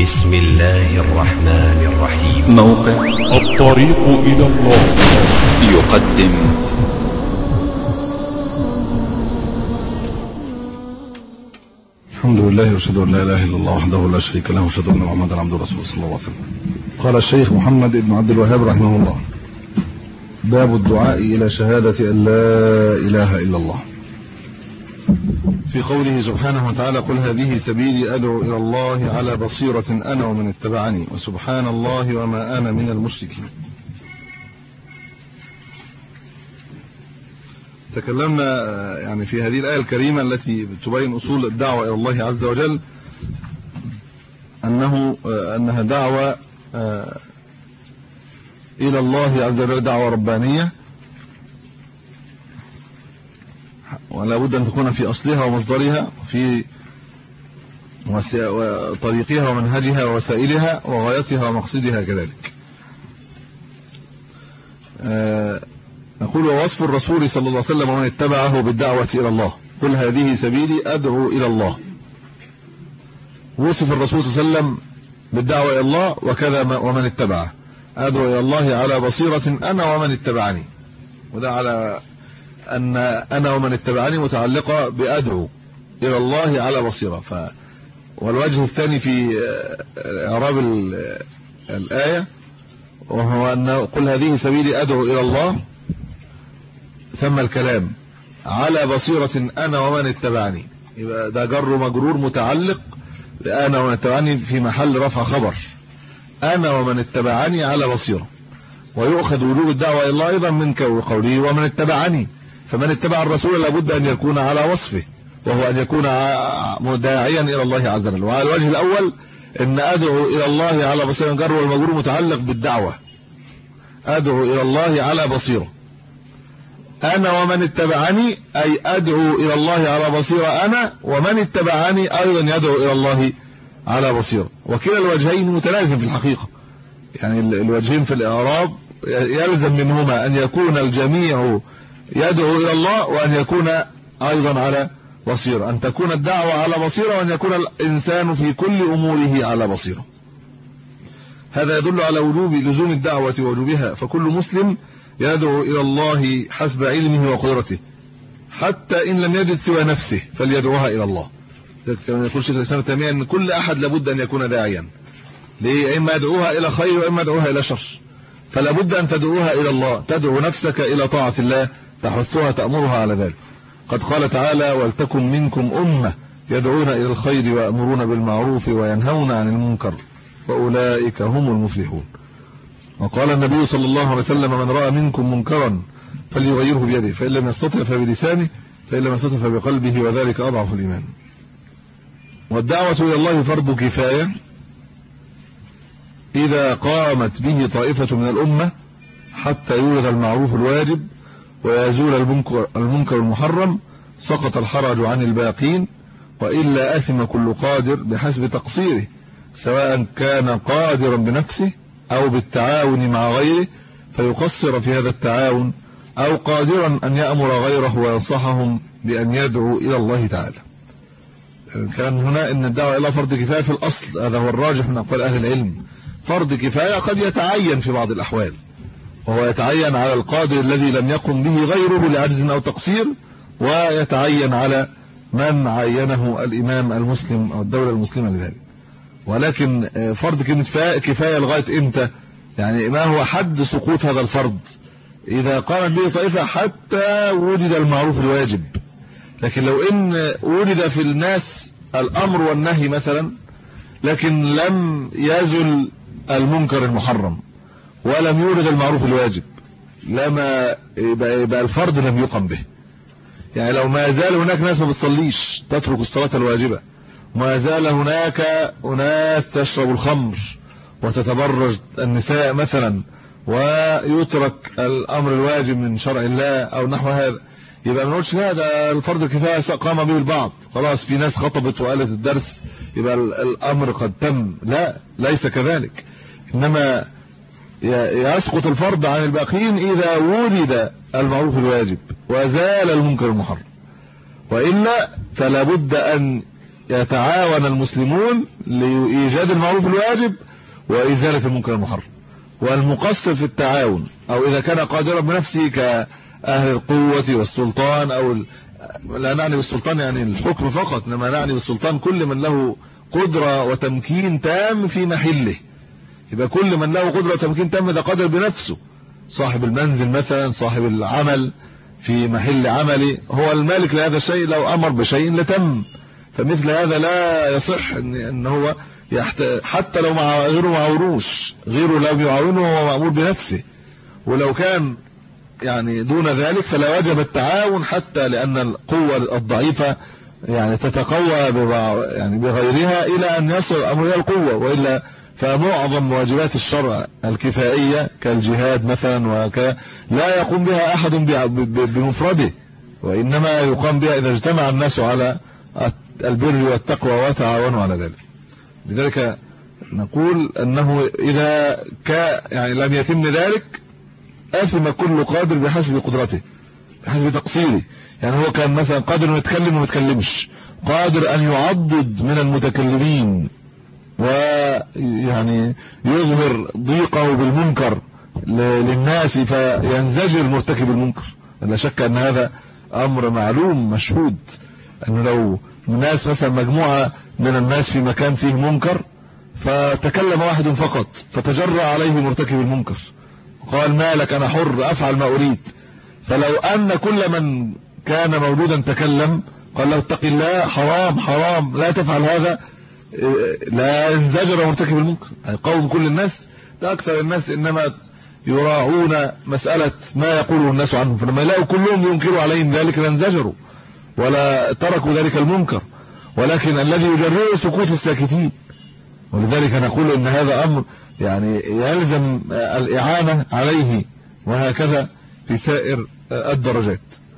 بسم الله الرحمن الرحيم. موقع الطريق إلى الله يقدم الحمد لله واشهد ان لا اله الا الله وحده لا شريك له واشهد ان محمدا عبده ورسوله صلى الله عليه وسلم. قال الشيخ محمد بن عبد الوهاب رحمه الله: باب الدعاء الى شهاده ان لا اله الا الله. في قوله سبحانه وتعالى: قل هذه سبيلي ادعو الى الله على بصيرة انا ومن اتبعني وسبحان الله وما انا من المشركين. تكلمنا يعني في هذه الآية الكريمة التي تبين أصول الدعوة إلى الله عز وجل أنها دعوة إلى الله عز وجل، دعوة ربانية، ولا بد أن تكون في أصلها ومصدرها، في طريقها ومنهجها ووسائلها وغايتها ومقصدها كذلك. نقول: ووصف الرسول صلى الله عليه وسلم ومن اتبعه بالدعوة إلى الله: قل هذه سبيلي أدعو إلى الله. وصف الرسول صلى الله عليه وسلم بالدعوة إلى الله وكذا ومن اتبعه: أدعو إلى الله على بصيرة أنا ومن اتبعني. وده على أن أنا ومن اتبعني متعلقة بأدعو إلى الله على بصيرة. والوجه الثاني في إعراب الآية وهو أن قل هذه سبيلي أدعو إلى الله، ثم الكلام على بصيرة أنا ومن اتبعني، يبقى ده جر مجرور متعلق بأنا ومن اتبعني في محل رفع خبر. أنا ومن اتبعني على بصيرة. ويؤخذ وجوب الدعوة إلى الله أيضا من قوله ومن اتبعني، فمن اتبع الرسول لابد أن يكون على وصفه، وهو أن يكون داعيا إلى الله عز وجل. وعلى الوجه الأول إن أدعو إلى الله على بصيرة جر والمجرور متعلق بالدعوة، أدعو إلى الله على بصيرة. أنا ومن اتبعني أي أدعو إلى الله على بصيرة أنا، ومن اتبعني أيضا يدعو إلى الله على بصيرة. وكلا الوجهين متلازم في الحقيقة، يعني الوجهين في الإعراب يلزم منهما أن يكون الجميع يدعو إلى الله، وأن يكون أيضا على بصيرة، أن تكون الدعوة على بصيرة، وأن يكون الإنسان في كل أموره على بصيرة. هذا يدل على وجوب لزوم الدعوة ووجوبها، فكل مسلم يدعو إلى الله حسب علمه وقدرته، حتى إن لم يجد سوى نفسه فليدعوها إلى الله. كما يقول شيخ الإسلام ابن تيمية أن كل أحد لابد أن يكون داعيا، ليه؟ إما يدعوها إلى خير وإما يدعوها إلى شر، فلا بد أن تدعوها إلى الله، تدعو نفسك إلى طاعة الله، تحثها تأمرها على ذلك. قد قال تعالى: ولتكن منكم أمة يدعون إلى الخير ويأمرون بالمعروف وينهون عن المنكر وأولئك هم المفلحون. وقال النبي صلى الله عليه وسلم: من رأى منكم منكرا فليغيره بيده، فإن لم يستطع فبلسانه، فإن لم يستطع فبقلبه، وذلك أضعف الإيمان. والدعوة إلى الله فرض كفاية إذا قامت به طائفة من الأمة حتى يولد المعروف الواجب ويزول المنكر المحرم، سقط الحرج عن الباقين، وإلا أثم كل قادر بحسب تقصيره، سواء كان قادرا بنفسه أو بالتعاون مع غيره فيقصر في هذا التعاون، أو قادرا أن يأمر غيره وينصحهم بأن يدعو إلى الله تعالى. كان هنا إن الدعوة إلى فرض كفاية في الأصل، هذا هو الراجح من أقوال أهل العلم. فرض كفاية قد يتعين في بعض الأحوال، وهو يتعين على القادر الذي لم يقم به غيره لعجز أو تقصير، ويتعين على من عينه الإمام المسلم أو الدولة المسلمة لذلك. ولكن فرض كفاية لغاية إمتى؟ يعني ما هو حد سقوط هذا الفرض؟ إذا قامت به طائفة حتى وجد المعروف الواجب. لكن لو إن وجد في الناس الأمر والنهي مثلا، لكن لم يزل المنكر المحرم ولم يوجد المعروف الواجب، لما يبقى الفرض لم يقم به. يعني لو ما زال هناك ناس ما بتصليش تترك الصلاة الواجبة، ما زال هناك أناس تشرب الخمر وتتبرج النساء مثلا، ويترك الأمر الواجب من شرع الله أو نحو هذا، يبقى ما نقولش لا ده الفرض الكفاية قام به البعض، خلاص في ناس خطبت وقالت الدرس يبقى الأمر قد تم. لا، ليس كذلك. إنما يسقط الفرض عن الباقين إذا وجد المعروف الواجب وزال المنكر المحرم، وإلا فلا بد أن يتعاون المسلمون لإيجاد المعروف الواجب وإزالة المنكر المحرم. والمقصر في التعاون أو إذا كان قادرا بنفسه كأهل القوة والسلطان لا نعني بالسلطان يعني الحكم فقط، إنما نعني بالسلطان كل من له قدرة وتمكين تام في محله. يبقى كل من له قدرة وتمكين تام ده قادر بنفسه، صاحب المنزل مثلا، صاحب العمل في محل عملي، هو المالك لهذا الشيء، لو أمر بشيء لتم. فمثل هذا لا يصح ان هو حتى لو مع غيره معاونوش، غيره لو يعاونه هو مأمور بنفسه. ولو كان يعني دون ذلك فلا وجب التعاون، حتى لأن القوة الضعيفة يعني تتقوى يعني بغيرها إلى أن يصل الأمر إلى القوة. وإلا فمعظم واجبات الشرع الكفائية كالجهاد مثلا لا يقوم بها أحد بمفرده، وإنما يقام بها إذا اجتمع الناس على البر والتقوى وتعاونوا على ذلك. لذلك نقول أنه إذا يعني لم يتم ذلك أثم كل قادر بحسب قدرته، بحسب تقصيره. يعني هو كان مثلا قادر أن يتكلم وما يتكلمش، قادر أن يعضد من المتكلمين ويعني يظهر ضيقه بالمنكر للناس فينزجر مرتكب المنكر. لا شك أن هذا أمر معلوم مشهود، أنه لو الناس مثلا مجموعة من الناس في مكان فيه منكر فتكلم واحد فقط فتجرأ عليه مرتكب المنكر قال ما لك أنا حر أفعل ما أريد، فلو أن كل من كان موجودا تكلم قال له اتق الله حرام حرام لا تفعل هذا، لا ينزجر مرتكب المنكر. قوم كل الناس ده أكثر الناس إنما يراعون مسألة ما يقوله الناس عنهم، فلما يلاقوا كلهم ينكروا عليهم ذلك لانزجروا ولا تركوا ذلك المنكر، ولكن الذي يجرئ سكوت الساكتين. ولذلك نقول ان هذا امر يعني يلزم الاعانة عليه، وهكذا في سائر الدرجات.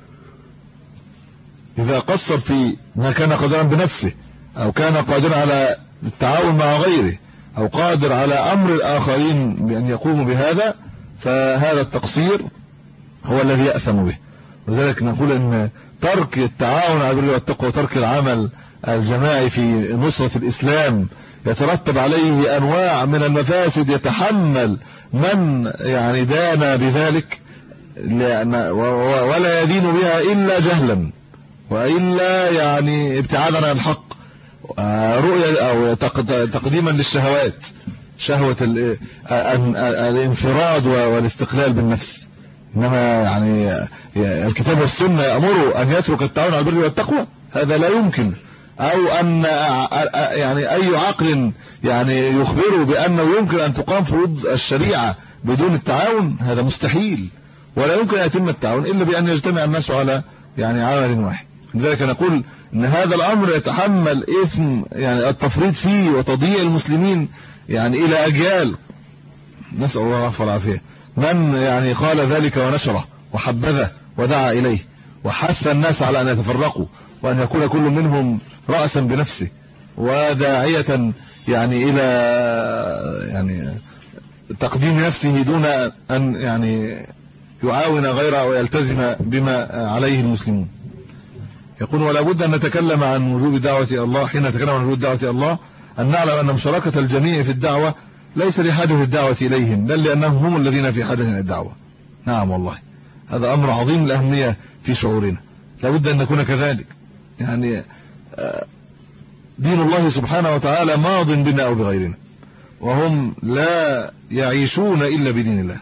اذا قصر في ما كان قادرا بنفسه او كان قادرا على التعاون مع غيره او قادر على امر الاخرين بان يقوموا بهذا، فهذا التقصير هو الذي يأثم به. ولذلك نقول ان ترك التعاون على البر والتقوى وترك العمل الجماعي في نصرة الإسلام يترتب عليه أنواع من المفاسد يتحمل من يعني دان بذلك ولا يدين بها إلا جهلا وإلا يعني ابتعادا عن الحق، رؤية أو تقديما للشهوات، شهوة الانفراد والاستقلال بالنفس. إنما يعني الكتاب والسنة يأمروا أن يترك التعاون على البر والتقوى، هذا لا يمكن. أو أن يعني أي عقل يعني يخبره بأنه يمكن أن تقام فروض الشريعة بدون التعاون، هذا مستحيل، ولا يمكن أن يتم التعاون إلا بأن يجتمع الناس على يعني عمل واحد. لذلك نقول أن هذا الأمر يتحمل إثم يعني التفريط فيه وتضييع المسلمين يعني إلى أجيال، نسأل الله العفو والعافية. من يعني قال ذلك ونشره وحبذه ودعا إليه وحث الناس على أن يتفرقوا وأن يكون كل منهم رأسا بنفسه وداعية يعني إلى يعني تقديم نفسه دون أن يعني يعاون غيره ويلتزم بما عليه المسلمون. يقول ولا بد أن نتكلم عن وجوب دعوة الله. حين نتكلم عن وجوب دعوة الله أن نعلم أن مشاركة الجميع في الدعوة ليس لحاجة الدعوة إليهم، بل لأنهم هم الذين في حاجة إلى الدعوة. نعم والله هذا أمر عظيم الأهمية في شعورنا، لابد أن نكون كذلك. يعني دين الله سبحانه وتعالى ماض بنا أو بغيرنا، وهم لا يعيشون إلا بدين الله،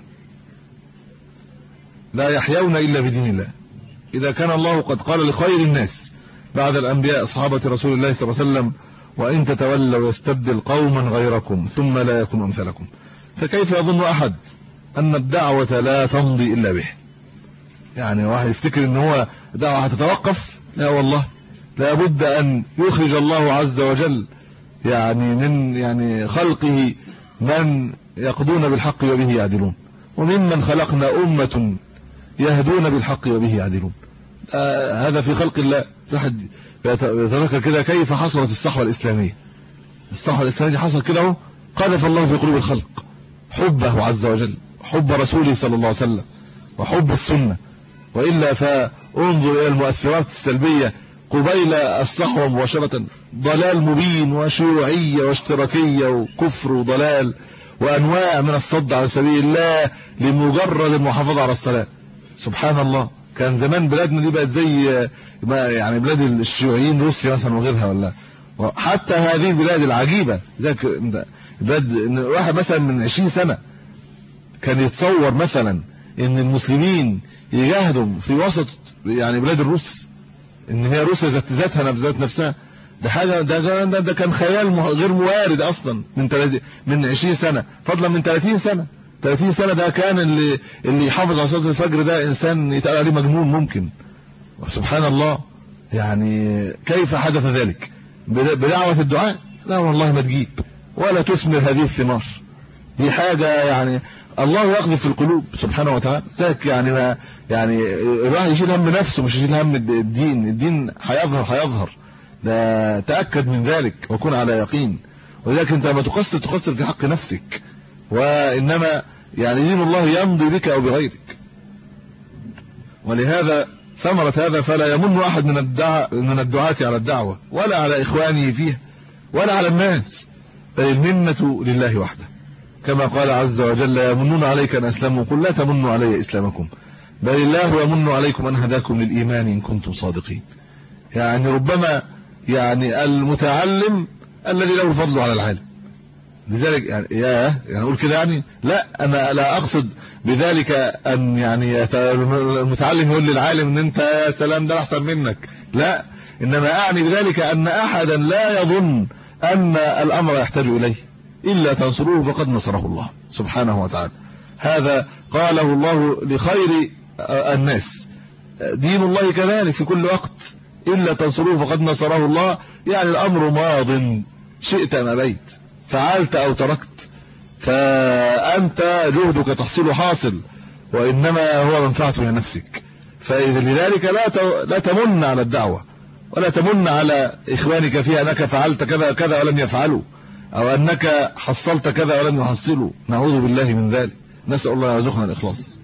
لا يحيون إلا بدين الله. إذا كان الله قد قال لخير الناس بعد الأنبياء صحابة رسول الله صلى الله عليه وسلم وإن تتولوا يستبدل قوما غيركم ثم لا يكون أمثالكم، فكيف يظن أحد أن الدعوة لا تمضي إلا به؟ يعني واحد يفتكر أن هو دعوة هتتوقف، لا والله لا بد أن يخرج الله عز وجل يعني من يعني خلقه من يقضون بالحق وبه يعدلون، وممن خلقنا أمة يهدون بالحق وبه يعدلون. هذا في خلق الله. واحد يتذكر كده كيف حصلت الصحوة الإسلامية. الصحوة الإسلامية حصل كده، قذف الله في قلوب الخلق حبه عز وجل، حب رسوله صلى الله عليه وسلم، وحب السنة. وإلا فانظر إلى المؤثرات السلبية، قبيل الصحوة مباشرة ضلال مبين وشيوعية واشتراكية وكفر وضلال وأنواع من الصد على سبيل الله لمجرد المحافظة على الصلاة. سبحان الله. كان زمان بلادنا دي بقت زي ما يعني بلاد الشيوعيين روسيا مثلا وغيرها، ولا حتى هذه البلاد العجيبة زي بلاد واحد مثلا من 20 سنة كان يتصور مثلا ان المسلمين يجاهدوا في وسط يعني بلاد الروس، ان هي روسيا ذاتها ذات نفسها. ده حاجه ده كان خيال غير موارد اصلا من 20 سنه، فضلا من 30 سنه. 30 سنه ده كان اللي يحافظ على صلاه الفجر ده انسان يتقال عليه مجنون ممكن. سبحان الله. يعني كيف حدث ذلك؟ بدعوه الدعاء؟ لا والله ما تجيب ولا تثمر هذه الثمار. دي حاجه يعني الله يقذف في القلوب سبحانه وتعالى. ذاك يعني ما يعني الواحد يشيل هم نفسه مش يشيل هم الدين هيظهر ده، تأكد من ذلك وكن على يقين. ولذلك انت لما تقصر في حق نفسك، وانما يعني دين الله يمضي بك او بغيرك. ولهذا ثمرة هذا فلا يمن احد من الدعاة على الدعوة ولا على اخوانه فيها ولا على الناس، بل المنة لله وحده، كما قال عز وجل: يمنون عليك ان اسلموا قل لا تمنوا علي اسلامكم بل الله يمن عليكم ان هداكم للايمان ان كنتم صادقين. يعني ربما يعني المتعلم الذي له الفضل على العالم. لذلك يعني اقول كده يعني لا، انا لا اقصد بذلك ان يعني المتعلم يقول للعالم ان انت يا سلام ده احسن منك، لا، انما اعني بذلك ان احدا لا يظن ان الامر يحتاج اليه الا تنصروه فقد نصره الله سبحانه وتعالى. هذا قاله الله لخير الناس. دين الله كذلك في كل وقت: إلا تنصروه فقد نصره الله. يعني الأمر ماض شئت أم أبيت، فعلت أو تركت، فأنت جهدك تحصيل حاصل، وإنما هو منفعة لنفسك. فإذا لذلك لا تمن على الدعوة ولا تمن على إخوانك فيها أنك فعلت كذا كذا ولم يفعلوا، أو أنك حصلت كذا ولم يحصلوا. نعوذ بالله من ذلك، نسأل الله يرزقنا الإخلاص.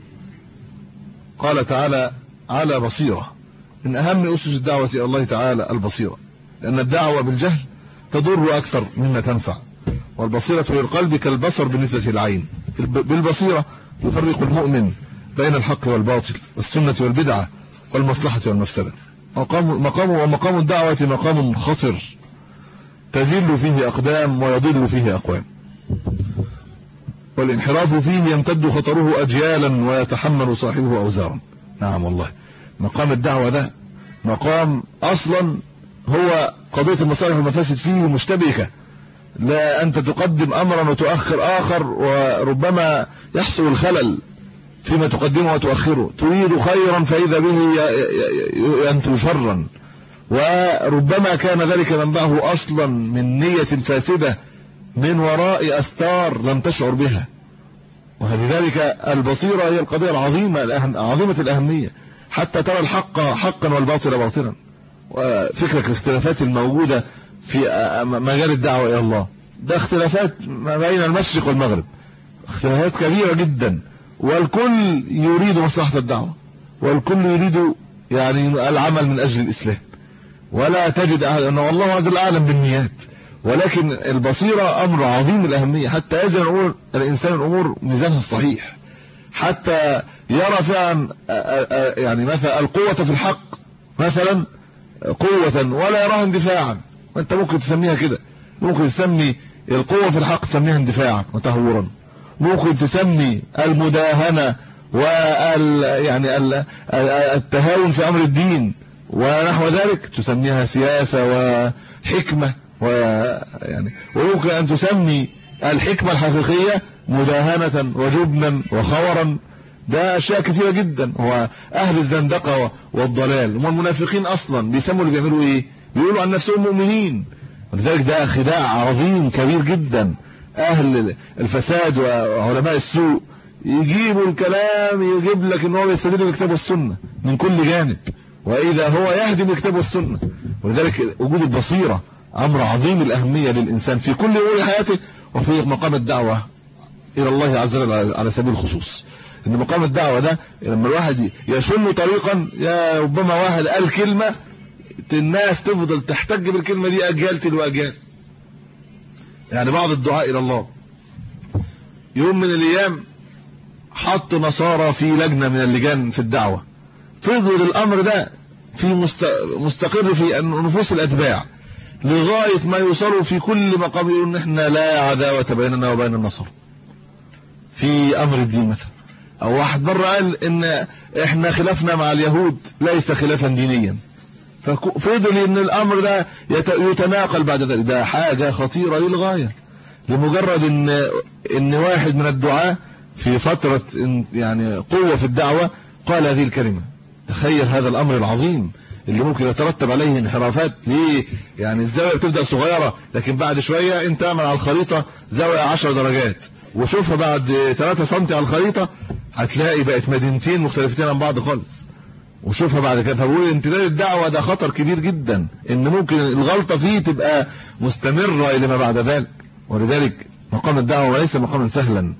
قال تعالى: على بصيرة. من أهم أسس الدعوة إلى الله تعالى البصيرة، لأن الدعوة بالجهل تضر أكثر مما تنفع، والبصيرة للقلب كالبصر بالنسبة للعين. بالبصيرة يفرق المؤمن بين الحق والباطل والسنة والبدعة والمصلحة والمفسدة. ومقام الدعوة مقام خطر تزل فيه أقدام ويضل فيه أقوام، والانحراف فيه يمتد خطره أجيالا ويتحمل صاحبه أوزارا. نعم والله، مقام الدعوة ده مقام أصلا هو قضية المصالح والمفاسد فيه مشتبكة. لا أنت تقدم أمرا وتؤخر آخر، وربما يحصل الخلل فيما تقدمه وتؤخره. تريد خيرا فإذا به ينتج شرا، وربما كان ذلك منبعه أصلا من نية فاسدة من وراء أستار لم تشعر بها. ولذلك البصيرة هي القضية العظيمة عظيمة الأهمية، حتى ترى الحق حقا والباطل باطلا. وفكرة الاختلافات الموجودة في مجال الدعوة إلى الله ده اختلافات ما بين المشرق والمغرب، اختلافات كبيرة جدا، والكل يريد مصلحة الدعوة، والكل يريد يعني العمل من أجل الإسلام، ولا تجد أحد أنه والله عز وجل أعلم بالنيات. ولكن البصيرة أمر عظيم الأهمية، حتى يزن أمور الإنسان الأمور ميزانها الصحيح، حتى يرى فعلا يعني مثلا القوة في الحق مثلا قوة ولا يراها اندفاعا. وانت ممكن تسميها كده، ممكن تسمي القوة في الحق تسميها اندفاعا وتهورا، ممكن تسمي المداهنة يعني التهاون في أمر الدين ونحو ذلك تسميها سياسة وحكمة، ويعني ويمكن أن تسمي الحكمة الحقيقية مداهنة وجبنا وخورا. ده أشياء كثيرة جدا. هو أهل الزندقة والضلال هم المنافقين أصلا بيسموا اللي بيعملوا إيه؟ بيقولوا عن نفسهم مؤمنين، ولذلك ده خداع عظيم كبير جدا. أهل الفساد وعلماء السوء يجيبوا الكلام، يجيب لك إن هو بيستدل بالكتاب والسنة من كل جانب، وإذا هو يهدم الكتاب والسنة. ولذلك وجود البصيرة أمر عظيم الأهمية للإنسان في كل أمور حياته، وفي مقام الدعوة إلى الله عز وجل على سبيل الخصوص. إن مقام الدعوة ده لما الواحد يشن طريقا، يا ربما واحد قال كلمة الناس تفضل تحتج بالكلمة دي أجيال تلو أجيال. يعني بعض الدعاء إلى الله يوم من الأيام حط نصارى في لجنة من اللجان في الدعوة، فضل الأمر ده في مستقر في نفوس الأتباع لغاية ما يوصلوا في كل مقام يقولوا ان احنا لا عداوة بيننا وبين النصارى في امر الدين مثلا. او واحد مرة قال ان احنا خلافنا مع اليهود ليس خلافا دينيا، ففضل ان الامر ده يتناقل بعد ذلك. ده حاجة خطيرة للغاية، لمجرد ان واحد من الدعاة في فترة يعني قوة في الدعوة قال هذه الكلمة. تخيل هذا الامر العظيم اللي ممكن يترتب عليه انحرافات. ليه؟ يعني الزاوية بتبدأ صغيرة، لكن بعد شوية انت اعمل على الخريطة زاوية 10 درجات وشوفها بعد 3 سم على الخريطة هتلاقي بقت مدينتين مختلفتين عن بعض خالص. وشوفها بعد كده. فبقول امتداد الدعوة ده خطر كبير جدا، ان ممكن الغلطة فيه تبقى مستمرة الى ما بعد ذلك. ولذلك مقام الدعوة ليس مقاما سهلا،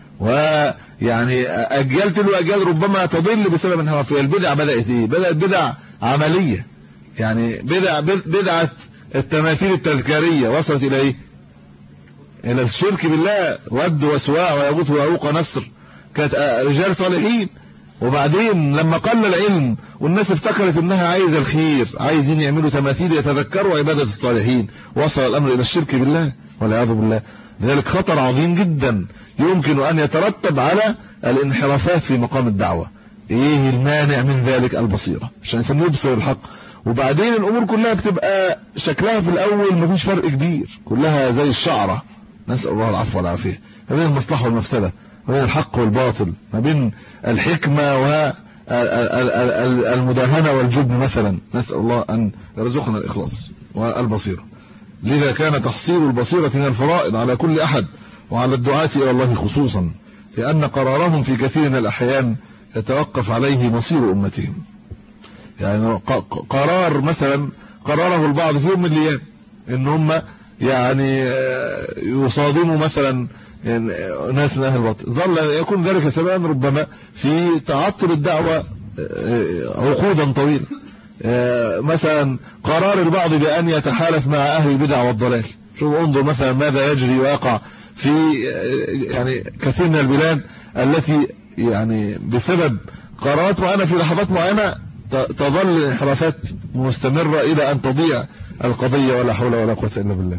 ويعني اجيال تلو اجيال ربما تضل بسبب انحرافها. البدع بدأت ايه؟ بدأت بدع عملية، يعني بدعة التماثيل التذكارية وصلت الى ايه؟ الى الشرك بالله. ود وسواع ويغوث ويعوق نسر كانت رجال صالحين، وبعدين لما قل العلم والناس افتكرت انها عايزة الخير، عايزين يعملوا تماثيل يتذكروا عبادة الصالحين، وصل الامر الى الشرك بالله والعياذ بالله. لذلك خطر عظيم جدا يمكن ان يترتب على الانحرافات في مقام الدعوة. ايه المانع من ذلك؟ البصيرة، عشان يبصر الحق. وبعدين الامور كلها بتبقى شكلها في الاول مفيش فرق كبير، كلها زي الشعرة، نسأل الله العفو والعافية، ما بين المصلحة والمفسدة، ما بين الحق والباطل، ما بين الحكمة والمداهنة والجبن مثلا. نسأل الله ان يرزقنا الاخلاص والبصيرة. لذا كان تحصيل البصيرة من الفرائض على كل احد، وعلى الدعاة الى الله خصوصا، لان قرارهم في كثير من الاحيان يتوقف عليه مصير امتهم. يعني قرار مثلا قراره البعض في يوم من الايام ان هم يعني يصادموا مثلا ناس من اهل الباطل، ظل يكون ذلك سببا ربما في تعطل الدعوة عقودا طويلة. مثلا قرار البعض بان يتحالف مع اهل البدع والضلال. شوف انظر مثلا ماذا يجري ويقع في يعني كثير من البلاد التي يعني بسبب قرارات معينة في لحظات معينة تظل الانحرافات مستمرة الى ان تضيع القضية، ولا حول ولا قوة الا بالله.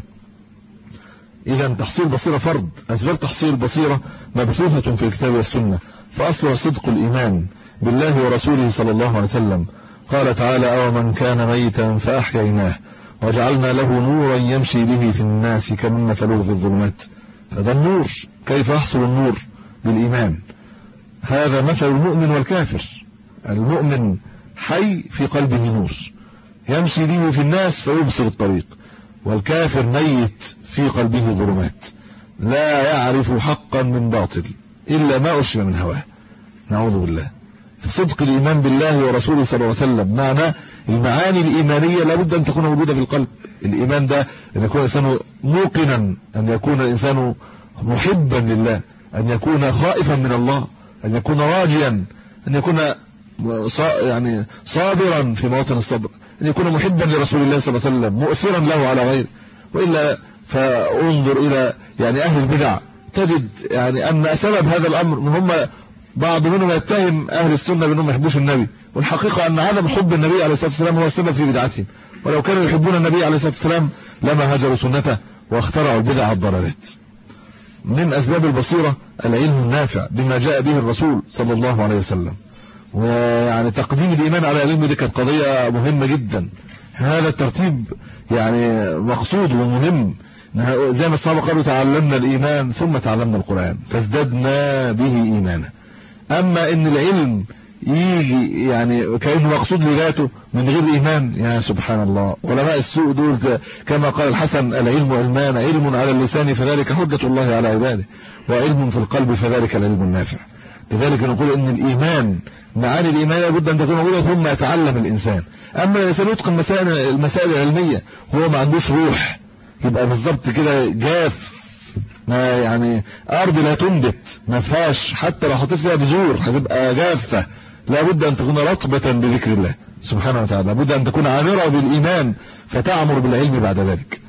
اذا تحصيل البصيرة فرض. اسباب تحصيل البصيرة مبثوثة في الكتاب والسنة، فاصلها صدق الايمان بالله ورسوله صلى الله عليه وسلم. قال تعالى: أو من كان ميتا فأحييناه وجعلنا له نورا يمشي به في الناس كمن مثله في الظلمات. هذا النور. كيف يحصل النور؟ بالإيمان. هذا مثل المؤمن والكافر. المؤمن حي في قلبه نور يمشي به في الناس فيبصر الطريق، والكافر ميت في قلبه ظلمات لا يعرف حقا من باطل إلا ما أشبه من هواه. نعوذ بالله. صدق الإيمان بالله ورسوله صلى الله عليه وسلم معنى المعاني الإيمانية لابد أن تكون موجودة في القلب. الإيمان ده أن يكون الإنسان موقنا، أن يكون الإنسان محبا لله، أن يكون خائفا من الله، أن يكون راجيا، أن يكون يعني صابرا في مواطن الصبر، أن يكون محبا لرسول الله صلى الله عليه وسلم، مؤثرا له على غيره. وإلا فانظر إلى يعني أهل البدع تجد يعني أن سبب هذا الأمر من هم بعض منهم يتهم اهل السنة بانهم ما يحبوش النبي، والحقيقة ان عدم حب النبي عليه الصلاة والسلام هو السبب في بدعتهم. ولو كانوا يحبون النبي عليه الصلاة والسلام لما هجروا سنته واخترعوا البدع والضلالات. من اسباب البصيرة العلم النافع بما جاء به الرسول صلى الله عليه وسلم. ويعني تقديم الايمان على العلم دي كانت قضية مهمة جدا. هذا الترتيب يعني مقصود ومهم. زي ما الصحابة قالوا: تعلمنا الايمان ثم تعلمنا القرآن فازددنا به ايمانا. اما ان العلم يجي يعني كأنه مقصود لذاته من غير ايمان، يا سبحان الله. علماء السوء دول كما قال الحسن: العلم علمان، علم على اللسان فذلك حجة الله على عباده، وعلم في القلب فذلك العلم النافع. لذلك نقول ان الايمان معاني الايمان لابد ان تكون موجودة ثم يتعلم الانسان. اما الانسان يتقن المسائل العلمية هو ما عندوش روح، يبقى بالضبط كده جاف، ما يعني ارض لا تنبت، ما فيهاش، حتى لو حطيت فيها بذور هتبقى جافة. لابد ان تكون رطبة بذكر الله. سبحانه وتعالى. لابد أن تكون عامرة بالإيمان فتعمر بالعلم بعد ذلك.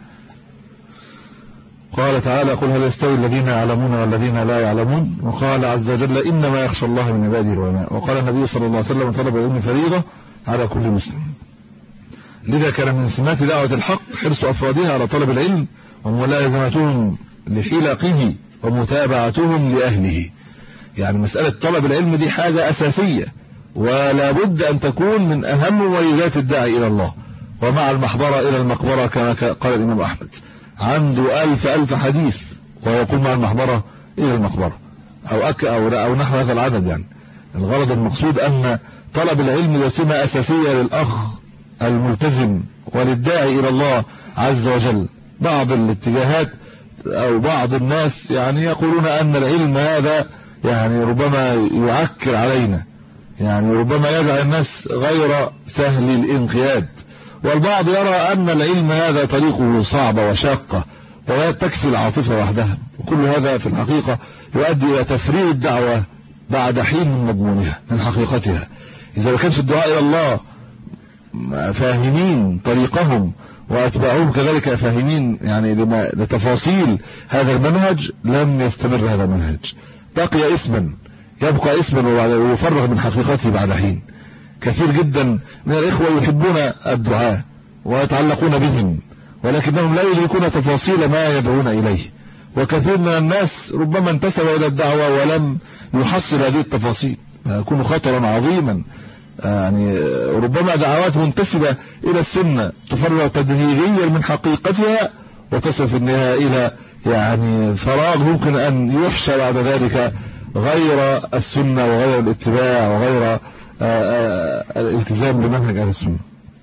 قال تعالى: قل هل يستوي الذين يعلمون والذين لا يعلمون. وقال عز وجل: إنما يخشى الله من عباده العلماء. وقال النبي صلى الله عليه وسلم: طلب العلم فريضة على كل مسلم. لذا كان من سمات دعوة الحق حرص أفرادها على طلب العلم وملازمتهم لحلقه ومتابعتهم لأهله. يعني مسألة طلب العلم دي حاجة أساسية، ولا بد أن تكون من أهم مميزات الداعي إلى الله. ومع المحبرة إلى المقبرة كما قال الإمام أحمد، عنده ألف حديث ويقول مع المحبرة إلى المقبرة أو نحو هذا العدد. يعني الغرض المقصود أن طلب العلم ده سمة أساسية للأخ الملتزم وللداعي إلى الله عز وجل. بعض الاتجاهات أو بعض الناس يعني يقولون أن العلم هذا يعني ربما يعكر علينا، يعني ربما يجعل الناس غير سهل الانقياد، والبعض يرى أن العلم هذا طريقه صعبة وشاقة ولا تكفي العاطفة وحدها. وكل هذا في الحقيقة يؤدي إلى تفريغ الدعوة بعد حين من مضمونها من حقيقتها. إذا ما كانش الدعاء إلى الله فاهمين طريقهم وأتباعهم كذلك فاهمين يعني لتفاصيل هذا المنهج، لم يستمر هذا المنهج، بقي اسما، يبقى اسما ويفرغ من حقيقته بعد حين. كثير جدا من الإخوة يحبون الدعاء ويتعلقون بهم، ولكنهم لا يدركون تفاصيل ما يدعون إليه. وكثير من الناس ربما انتسب إلى الدعوة ولم يحصل هذه التفاصيل، يكون خطرا عظيما. يعني ربما دعوات منتسبة إلى السنة تفرغ تدريجيا من حقيقتها وتصل في النهاية إلى يعني فراغ ممكن أن يحشى بعد ذلك غير السنة وغير الاتباع وغير الالتزام بمنهج أهل السنة.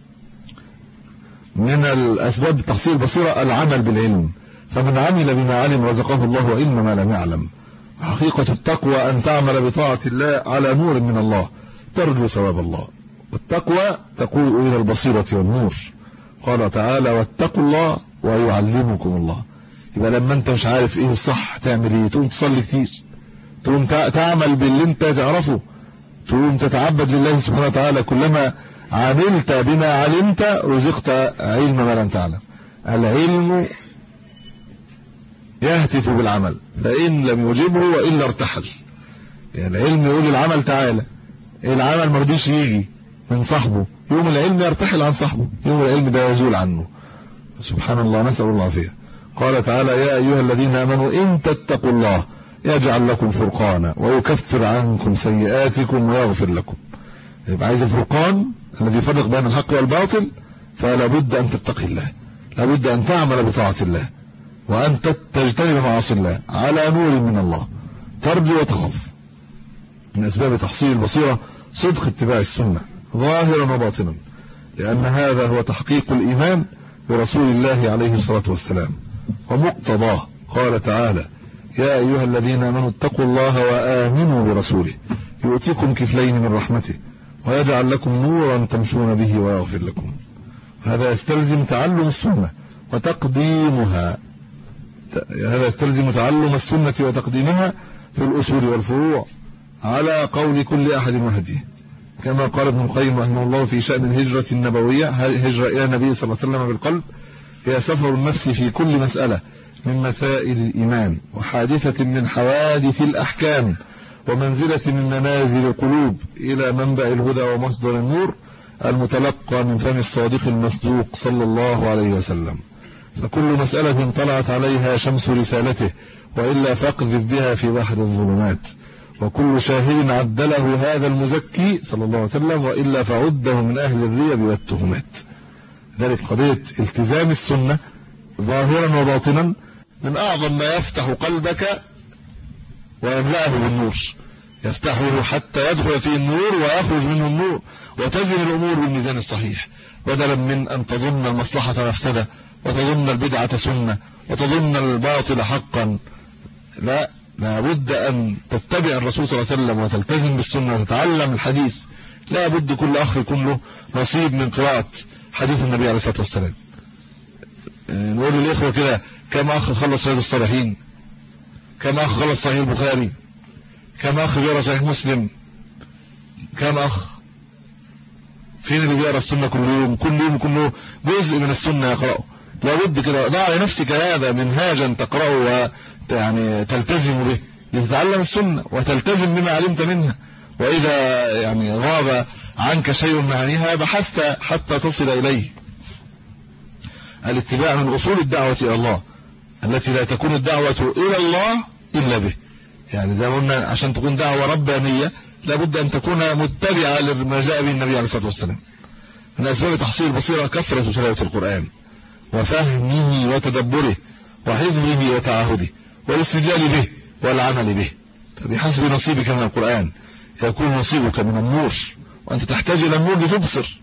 من الأسباب تحصيل البصيرة العمل بالعلم، فمن عمل بما علم رزقه الله علم ما لم يعلم. حقيقة التقوى أن تعمل بطاعة الله على نور من الله ترجو ثواب الله، والتقوى تقود إلى البصيرة والنور. قال تعالى: واتقوا الله ويعلمكم الله. يبقى لما انت مش عارف ايه الصح تعمل ايه؟ تقوم تصلي كتير، تقوم تعمل باللي انت تعرفه، تقوم تتعبد لله سبحانه وتعالى. كلما عملت بما علمت رزقت علم ما لم تعلم. العلم يهتف بالعمل فإن لم يجبه وإلا ارتحل. يعني العلم يقول العمل تعالى، العمل مرضيش يجي من صاحبه، يوم العلم يرتحل عن صاحبه، يوم العلم ده يزول عنه. سبحان الله، نسأل الله العافية. قال تعالى: يا أيها الذين آمنوا إن تتقوا الله يجعل لكم فرقانا ويكفر عنكم سيئاتكم ويغفر لكم. يبقى عايز الفرقان الذي يفرق بين الحق والباطل، فلا بد أن تتقي الله، لا بد أن تعمل بطاعة الله وأن تجتنب معاصي الله على نور من الله، ترجو وتخاف. من أسباب تحصيل البصيرة صدق اتباع السنة ظاهرا وباطنا، لأن هذا هو تحقيق الإيمان برسول الله عليه الصلاة والسلام ومقتضاه. قال تعالى: يا أيها الذين آمنوا اتقوا الله وآمنوا برسوله يؤتكم كفلين من رحمته ويجعل لكم نورا تمشون به ويغفر لكم. هذا يستلزم تعلم السنة وتقديمها، هذا يستلزم تعلم السنة وتقديمها في الأصول والفروع على قول كل أحد وهديه، كما قال ابن القيم رحمه الله في شأن الهجرة النبوية: هجرة إلى النبي صلى الله عليه وسلم بالقلب هي سفر النفس في كل مسألة من مسائل الإيمان، وحادثة من حوادث الأحكام، ومنزلة من منازل القلوب، إلى منبع الهدى ومصدر النور المتلقى من فم الصادق المصدوق صلى الله عليه وسلم. فكل مسألة طلعت عليها شمس رسالته، وإلا فاقذف بها في بحر الظلمات. وكل شاهد عدله هذا المزكي صلى الله عليه وسلم، وإلا فعده من أهل الريب والتهمات. ذلك قضية التزام السنة ظاهرا وباطنا من أعظم ما يفتح قلبك ويملأه بالنور، يفتحه حتى يدخل فيه النور ويخرج منه النور، وتزن الأمور بالميزان الصحيح، بدلا من أن تظن المصلحة مفسدة وتظن البدعة سنة وتظن الباطل حقا. لا بد أن تتبع الرسول صلى الله عليه وسلم وتلتزم بالسنة وتتعلم الحديث. لا بد كل أخ يكون له نصيب من قراءة حديث النبي عليه الصلاة والسلام. نقول للإخوة كده: كم أخ خلص رياض الصالحين؟ كم أخ خلص صحيح البخاري؟ كم أخ جرى صحيح مسلم؟ كم أخ؟ فين اللي بيقرا السنه كل يوم كله جزء من السنه يقراه؟ لابد كده ضع لنفسك هذا منهاجا تقراه يعني تلتزم به لتتعلم السنه وتلتزم بما علمت منها، واذا يعني غاب عنك شيء معانيها بحثت حتى تصل اليه. الاتباع من اصول الدعوه الى الله التي لا تكون الدعوه الى الله الا به. يعني زي ما قلنا عشان تكون دعوه ربانيه لابد ان تكون متبعه لما جاء به النبي عليه الصلاه والسلام. من اسباب تحصيل البصيره كثره تلاوه القران وفهمه وتدبره وحفظه وتعاهده والاستدلال به والعمل به. فبحسب نصيبك من القرآن يكون نصيبك من النور، وأنت تحتاج إلى النور لتبصر،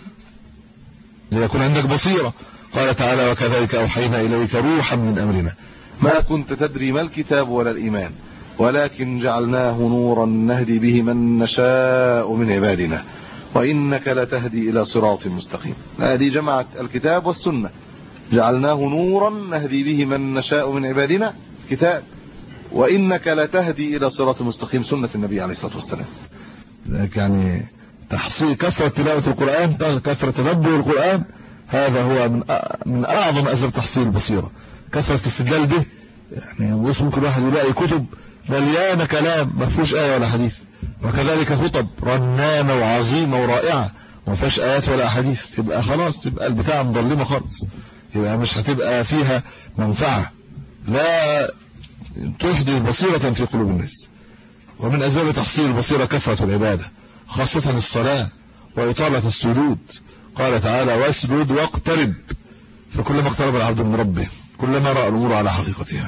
ليكون عندك بصيرة. قال تعالى: وكذلك أوحينا إليك روحا من أمرنا ما كنت تدري ما الكتاب ولا الإيمان ولكن جعلناه نورا نهدي به من نشاء من عبادنا وإنك لتهدي إلى صراط مستقيم. هذه جمعت الكتاب والسنة. جعلناه نورا نهدي به من نشاء من عبادنا كتاب، وإنك لتهدي إلى صراط مستقيم سنة النبي عليه الصلاة والسلام. يعني تحصيل كثرة تلاوة القرآن، كثرة تدبر القرآن، هذا هو من أعظم أسباب تحصيل البصيرة. كثرة الاستدلال به، يعني ممكن واحد يلاقي كتب مليانة كلام ما فيهوش آية ولا حديث، وكذلك خطب رنانة وعظيمة ورائعة ما فيهاش آيات ولا أحاديث، تبقى خلاص تبقى البتاع مظلمة خالص، يبقى مش هتبقى فيها منفعة، لا تحدث بصيرة في قلوب الناس. ومن أسباب تحصيل البصيرة كثرة العبادة، خاصة الصلاة وإطالة السجود. قال تعالى: واسجد واقترب، فكلما اقترب العبد من ربه كلما رأى الأمور على حقيقتها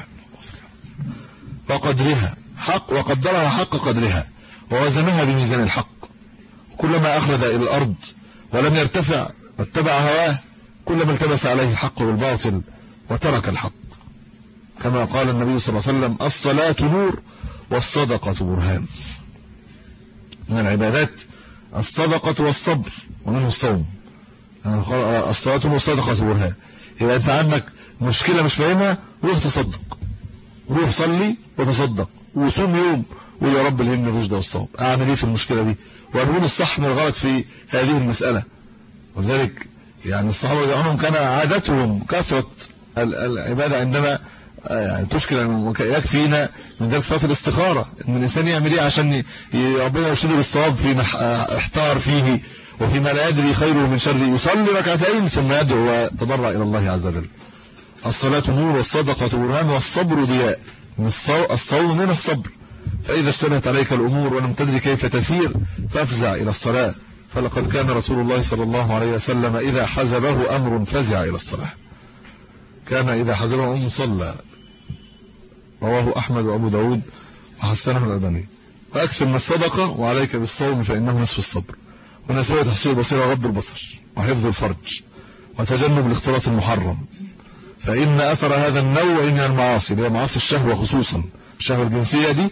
وقدرها حق، وقدرها حق قدرها ووزنها بميزان الحق. كلما أخلد إلى الأرض ولم يرتفع واتبع هواه كلما التبس عليه الحق والباطل وترك الحق. كما قال النبي صلى الله عليه وسلم: الصلاة نور والصدقة برهان. من العبادات الصدقة والصبر، ومنه الصوم. الصلاة والصدقة برهان. إذا أنت عندك مشكلة مش فاهمها روح تصدق، روح صلي وتصدق وصوم يوم وقول يا رب الهمني الرشد والصواب. أعمل إيه في المشكلة دي وأقول الصح من الغلط في هذه المسألة. ولذلك يعني الصحابة رضي الله عنهم كان عادتهم كثرة العبادة عندما يعني تشكل يكفينا من ذلك صلاة الاستخارة، ان الانسان يعمل ايه عشان ربنا يرشده بالصواب في احتار فيه وفيما لا يدري خيره من شره، يصلي ركعتين ثم يدعو ويتضرع الى الله عز وجل. الصلاة نور والصدقة برهان والصبر ضياء. الصوم من الصبر. فاذا اشتبهت عليك الامور ولم تدري كيف تسير فافزع الى الصلاة، فلقد كان رسول الله صلى الله عليه وسلم اذا حزبه امر فزع الى الصلاة، كان اذا حزبه امر صلى. رواه احمد وابو داود وحسنه الألباني. واكثر من الصدقه وعليك بالصوم فانه نصف الصبر. ومن اسباب تحصيل البصيره غض البصر وحفظ الفرج وتجنب الاختلاط المحرم، فان اثر هذا النوع من المعاصي اللي هي معاصي الشهوه، خصوصا الشهوه الجنسيه دي،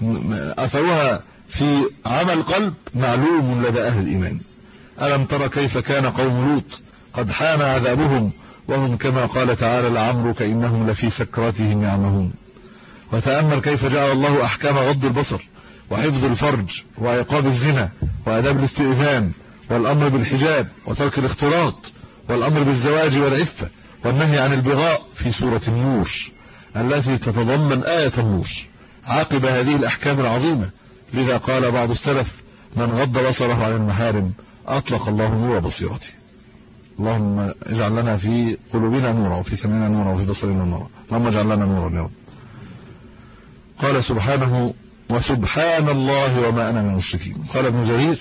اثرها في عمل القلب معلوم لدى اهل الايمان. الم ترى كيف كان قوم لوط قد حان عذابهم وهم كما قال تعالى: لعمرك انهم لفي سكرتهم يعمهون. وتأمل كيف جعل الله احكام غض البصر وحفظ الفرج وعقاب الزنا وآداب الاستئذان والامر بالحجاب وترك الاختلاط والامر بالزواج والعفة والنهي عن البغاء في سورة النور التي تتضمن آية النور عقب هذه الاحكام العظيمة. لذا قال بعض السلف: من غض بصره عن المحارم اطلق الله نور بصيرته. اللهم اجعل لنا في قلوبنا نورا وفي سمعنا نورا وفي بصرنا نورا، اللهم اجعل لنا نورا يا رب. قال سبحانه: وسبحان الله وما أنا من المشركين. قال ابن جرير: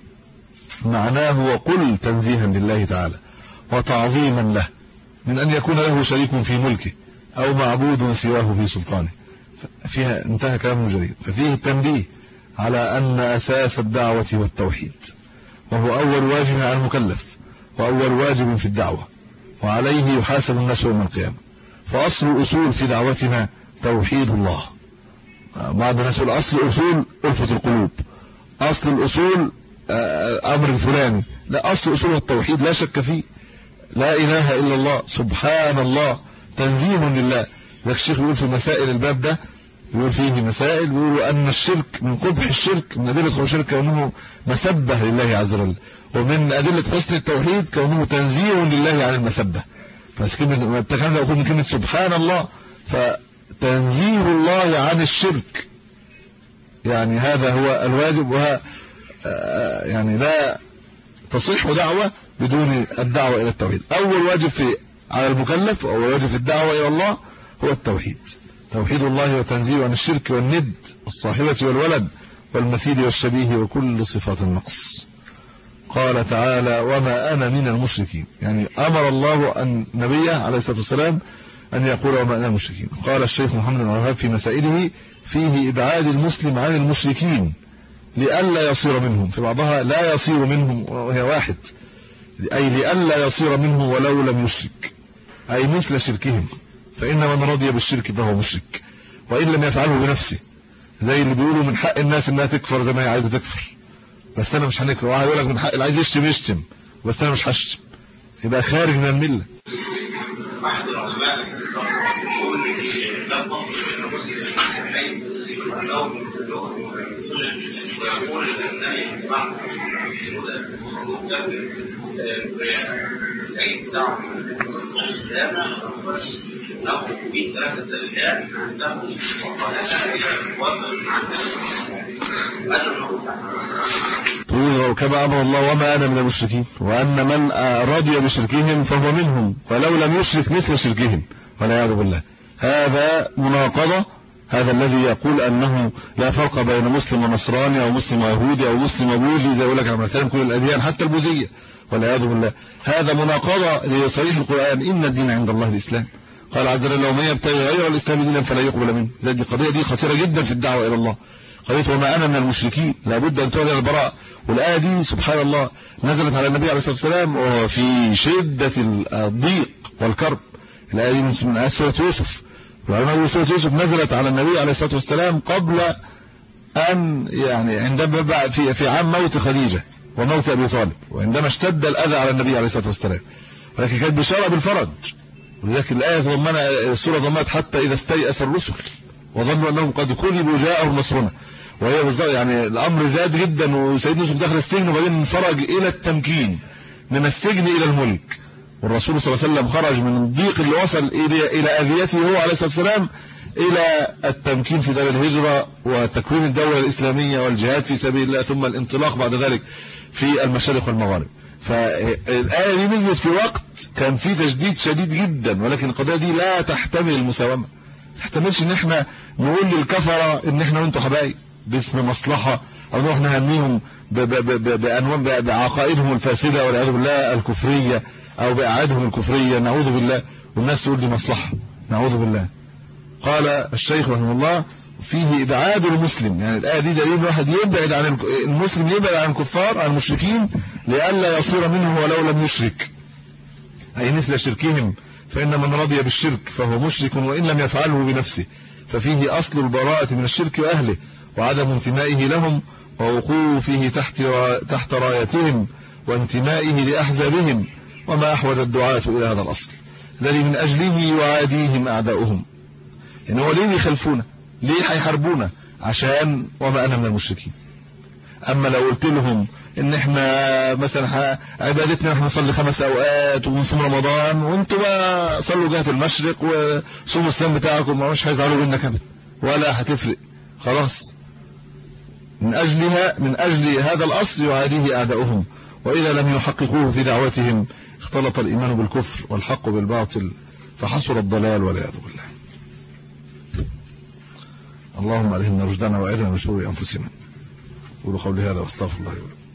معناه وقل تنزيها لله تعالى وتعظيما له من أن يكون له شريك في ملكه أو معبود سواه في سلطانه. فيها انتهى كلام ابن جرير. ففيه التنبيه على أن أساس الدعوة والتوحيد، وهو أول واجب على المكلف وأول واجب في الدعوة، وعليه يحاسب الناس يوم القيامة. فأصل الأصول في دعوتنا توحيد الله. بعض الناس يقول اصل الاصول ألفة القلوب، اصل الاصول امر الفلاني. لا، اصل اصول التوحيد لا شك فيه، لا اله الا الله، سبحان الله، تنزيه لله. ذاك الشيخ يقول في مسائل الباب ده: بيقول فيه مسائل، بيقولوا أن الشرك من قبح الشرك، من أدلة الشرك كونه مسبة لله عز وجل، ومن أدلة حسن التوحيد كونه تنزيه لله عن المسبة. فكلمة التكلم يقول من كلمة سبحان الله، فتنزيه الله عن الشرك يعني هذا هو الواجب، وها يعني لا تصح دعوة بدون الدعوة إلى التوحيد. أول واجب على المكلف، أول واجب في الدعوة إلى الله هو التوحيد، توحيد الله وتنزيه عن الشرك والند والصاحبة والولد والمثيل والشبيه وكل صفات النقص. قال تعالى وما أنا من المشركين، يعني أمر الله النبي عليه الصلاة والسلام أن يقول وما أنا المشركين. قال الشيخ محمد بن الوهاب في مسائله فيه إبعاد المسلم عن المشركين لئلا يصير منهم، في بعضها لا يصير منهم وهي واحد، أي لئلا يصير منه ولو لم يشرك، أي مثل شركهم، فإن من رضي بالشرك فهو مشرك وإن لم يفعله بنفسه، زي اللي بيقولوا من حق الناس انها تكفر زي ما هي عايزه تكفر، بس انا مش هنكفر. واحد يقول لك من حق اللي عايز يشتم يشتم، بس انا مش هشتم، يبقى خارج من المله. واحد العلماء يقول لا تنظر الى مسلم المسلمين ولو ويقول ان بعض اي دعوه له في ثلاثه اشياء عنده تقول كما امر الله وما انا من المشركين، وان من رضي بشركهم فهو منهم ولو لم يشرك مثل شركهم والعياذ بالله. هذا مناقضه، هذا الذي يقول انه لا فرق بين مسلم ونصراني او مسلم ويهودي او مسلم وبوذي، زي يقول لك انا بتكلم كل الاديان حتى البوذيه والعياذ بالله. هذا مناقضه لصريح القران ان الدين عند الله الاسلام. قال عز وجل ومن يبتغي غير الاسلام دينا فلا يقبل منه. دي القضيه دي خطيره جدا في الدعوه الى الله، قضيه وما انا من المشركين، لابد ان تعلن البراءه. والايه دي سبحان الله نزلت على النبي عليه الصلاه والسلام وفي شده الضيق والكرب. الايه دي من ايات سوره يوسف، وعلماء سوره يوسف نزلت على النبي عليه الصلاه والسلام قبل ان يعني عندما في عام موت خديجه وموت ابي طالب، وعندما اشتد الاذى على النبي عليه الصلاه والسلام، ولكن كانت بشاره بالفرج. ولذلك الايه السوره ضمت حتى اذا استيأس الرسل وظنوا انهم قد كذبوا جاءهم نصرنا، وهي بالظبط يعني الامر زاد جدا، وسيدنا يوسف دخل السجن وبعدين انفرج الى التمكين من السجن الى الملك، والرسول صلى الله عليه وسلم خرج من الضيق اللي وصل الى اذيته هو عليه الصلاه والسلام الى التمكين في دار الهجره وتكوين الدوله الاسلاميه والجهاد في سبيل الله، ثم الانطلاق بعد ذلك في المشارق والمغارب. فالايه دي نزلت في وقت كان فيه تشديد شديد جدا، ولكن القضيه دي لا تحتمل المساومه، ما تحتملش ان احنا نقول للكفره ان احنا وانتم حبايب باسم مصلحه، او نروح نهنيهم بانواع بعقائدهم الفاسده والعياذ بالله الكفريه، او باعادهم الكفريه، نعوذ بالله، والناس تقول دي مصلحه، نعوذ بالله. قال الشيخ رحمه الله فيه ابعاد المسلم، يعني الايه دي دليل واحد يبعد عن المسلم، يبعد عن الكفار عن المشركين لئلا يصير منه ولو لم يشرك، اي مثل شركهم، فان من رضي بالشرك فهو مشرك وان لم يفعله بنفسه، ففيه اصل البراءه من الشرك واهله وعدم انتمائه لهم ووقوعه فيه تحت رايتهم وانتمائه لاحزابهم، وما احوج الدعاة الى هذا الاصل الذي من اجله يعاديهم اعداؤهم. يعني هو ليه يخلفونا؟ ليه هيحاربونا؟ عشان وما انا من المشركين. اما لو قلت لهم ان احنا مثلا عبادتنا احنا نصلي 5 اوقات ونصوم رمضان، وانتوا بقى صلوا جهه المشرق وصوموا الصيام بتاعكم، مش هيزعلوا منك ابدا ولا هتفرق، خلاص. من اجل هذا الاصل يعاديه اعداؤهم، واذا لم يحققوه في دعوتهم اختلط الايمان بالكفر والحق بالباطل فحصل الضلال والعياذ بالله. اللهم علمنا رشدنا واعذنا من شرور انفسنا. قولوا قولي هذا واستغفر الله لي ولكم.